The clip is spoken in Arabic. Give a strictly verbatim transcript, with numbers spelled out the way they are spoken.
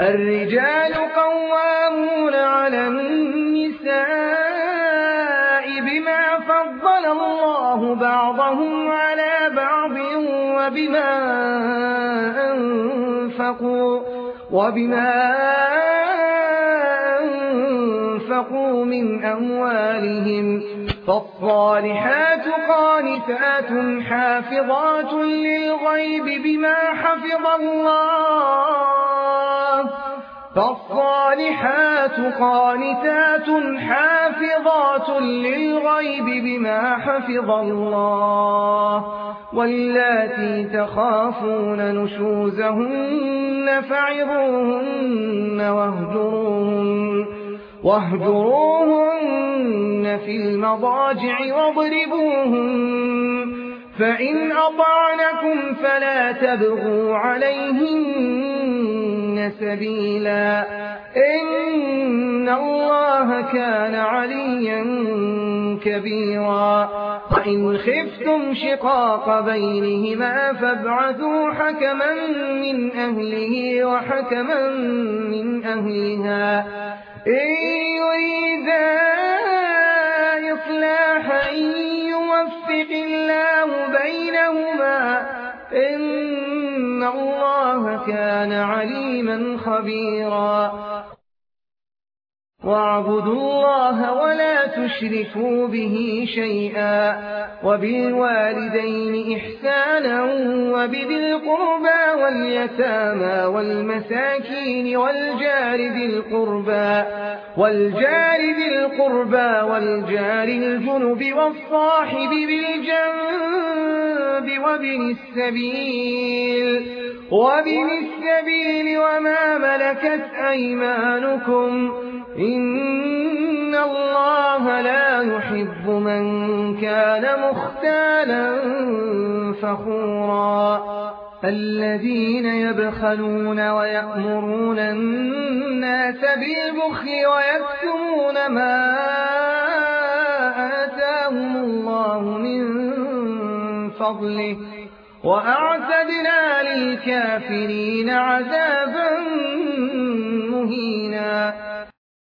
الرجال قوامون على النساء بما فضل الله بعضهم على بعض وبما أنفقوا, وبما أنفقوا من أموالهم. فالصالحات قانتات حافظات للغيب بما حفظ الله فالصالحات قانتات حافظات للغيب بما حفظ الله واللاتي تخافون نشوزهن فعظوهن واهجروهن, واهجروهن في المضاجع واضربوهن فإن أطعنكم فلا تبغوا عليهن سبيلا إن الله كان عليا كبيرا. وإن خفتم شقاق بينهما فابعثوا حكما من أهله وحكما من أهلها إن يريدا إصلاحا يوفق الله بينهما إن الله كان عليما خبيرا. واعبدوا الله ولا تشركوا به شيئا وبالوالدين إحسانا وبذي القربى واليتامى والمساكين والجار ذي القربى والجار ذي القربى والجار الجنب والصاحب بالجنب وابن السبيل وابن السبيل وما ملكت أيمانكم إن الله لا يحب من كان مختالا فخورا. الذين يبخلون ويأمرون الناس بالبخل ويكتمون ما آتاهم الله من فضله وأعتدنا للكافرين عذابا مهينا.